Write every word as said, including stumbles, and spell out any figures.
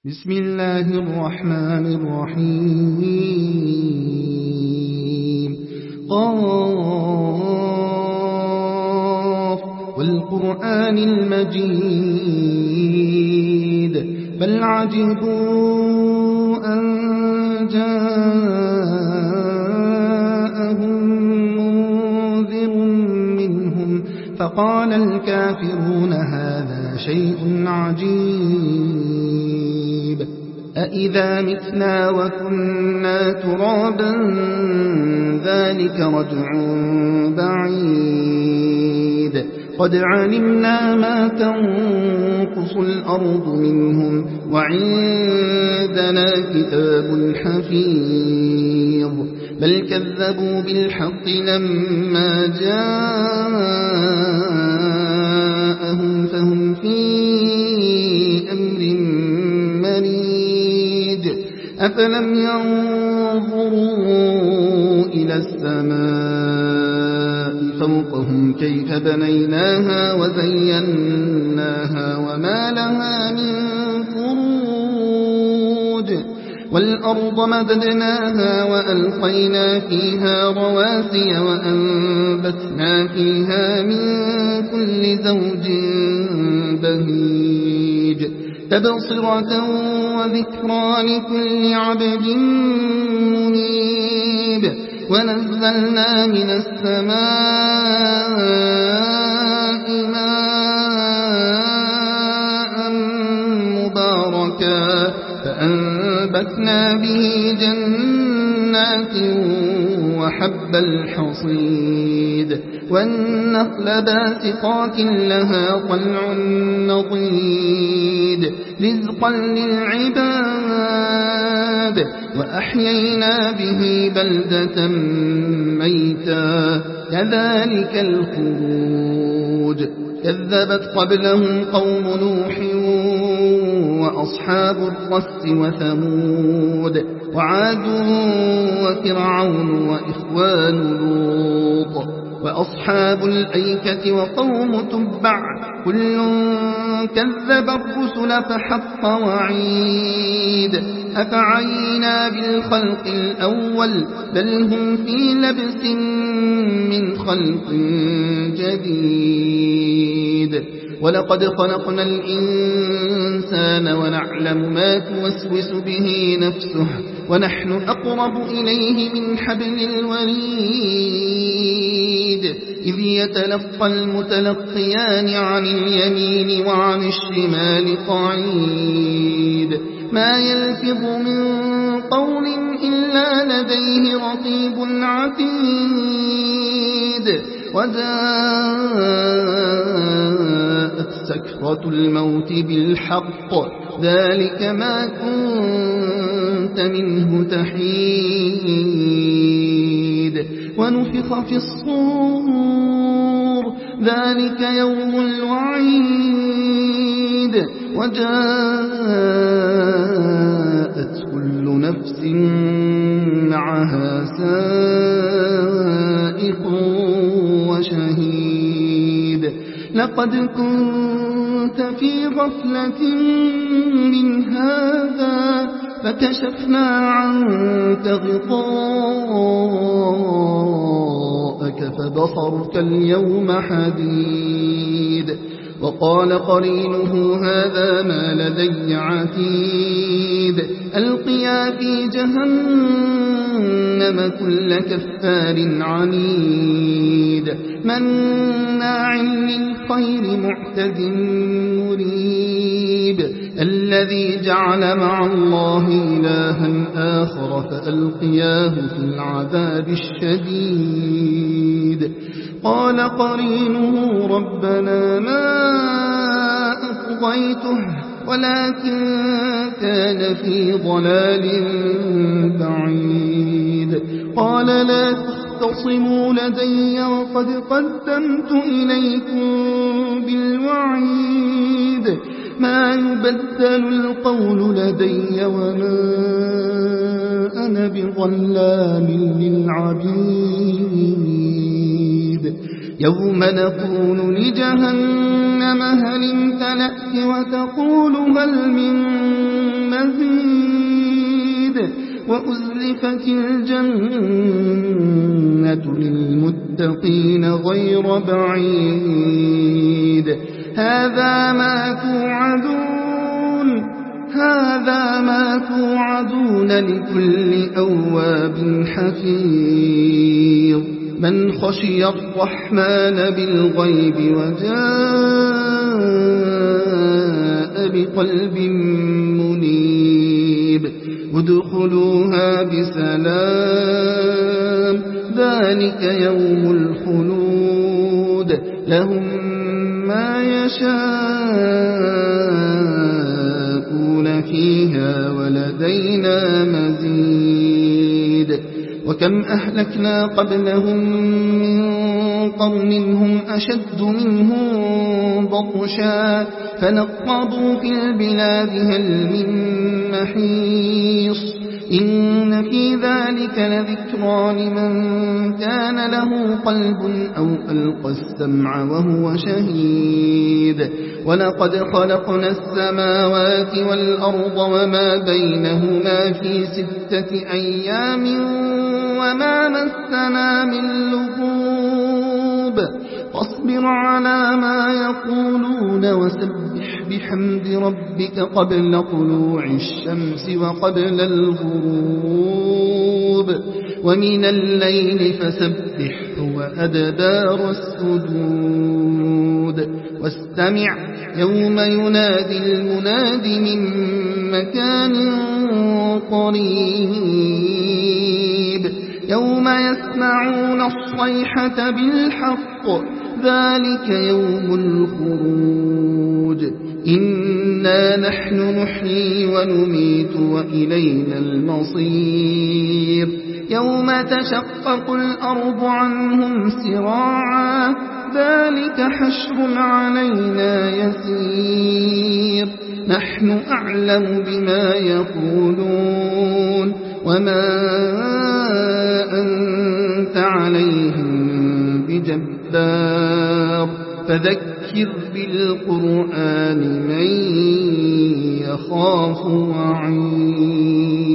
بسم الله الرحمن الرحيم قاف والقرآن المجيد بل عجبوا أن جاءهم منذر منهم فقال الكافرون هذا شيء عجيب أإذا متنا وكنا ترابا ذلك رجع بعيد قد علمنا ما تنقص الأرض منهم وعندنا كتاب حفيظ بل كذبوا بالحق لما جاءهم فهم في أمر مريد أفلم ينظروا إلى السماء فوقهم كيف بنيناها وزيناها وما لها من فروج والأرض مددناها وألقينا فيها رواسي وأنبتنا فيها من كل زوج بهيج تبصرة وذكرى لكل عبد منيب ونزلنا من السماء ماء مباركا فأنبتنا به جنات وحب الحصيد والنخل باسقات لها طلع نضيد رزقا للعباد وأحيينا به بلدة ميتا كذلك الخروج كذبت قبلهم قوم نوح وأصحاب الرس وثمود وعاد وفرعون وإخوان لوط وأصحاب الأيكة وقوم تبع كل كذب الرسل فحق وعيد أفعينا بالخلق الأول بل هم في لبس من خلق جديد ولقد خلقنا الإنسان ونعلم ما توسوس به نفسه ونحن أقرب إليه من حبل الوريد إذ يتلقى المتلقيان عن اليمين وعن الشمال قعيد ما يلفظ من قول إلا لديه رقيب عتيد وجاءت سكرة الموت بالحق ذلك ما كنت منه تحيد ونفخ في الصور ذلك يوم الوعيد وجاءت كل نفس معها سائق وشهيد لقد كنت في غفلة من هذا فكشفنا عنك غطاءك فبصرك اليوم حديد وقال قرينه هذا ما لدي عتيد ألقيا في جهنم كل كفار عنيد مناع للخير معتد مريب الذي جعل مع الله إلها آخر فألقياه في العذاب الشديد قال قرينه ربنا ما أطغيته ولكن كان في ضلال بعيد قال لا تختصموا لدي وقد قدمت إليكم بالوعيد ما يبدل القول لدي وما أنا بظلام للعبيد يوم نقول لجهنم جهنم هل امتلأت وتقول هل من مزيد وأزلفت الجنة للمتقين غير بعيد هذا ما توعدون هذا ما توعدون لكل أواب حفيظ من خشي الرحمن بالغيب وجاء بقلب منيب ادخلوها بسلام ذلك يوم الخلود لهم ما يشاءون فيها ولدينا مزيد وكم أهلكنا قبلهم من قرن هم أشد منهم بطشا فنقبوا في البلاد هل من محيص إن في ذلك لذكرى لمن كان له قلب أو ألقى السمع وهو شهيد ولقد خلقنا السماوات والأرض وما بينهما في ستة أيام وما مسنا من لغوب فاصبر على ما يقولون وسبح بحمد ربك قبل طلوع الشمس وقبل الغروب ومن الليل فسبحه وأدبار السجود واستمع يوم ينادي المناد من مكان قريب يوم يسمعون الصيحة بالحق ذلك يوم الخروج إنا نحن نحيي ونميت وإلينا المصير يوم تشقق الأرض عنهم سراعا ذلك حشر علينا يسير نحن أعلم بما يقولون وما أنت عليهم بجبار فذكر بالقرآن من يخاف وعيد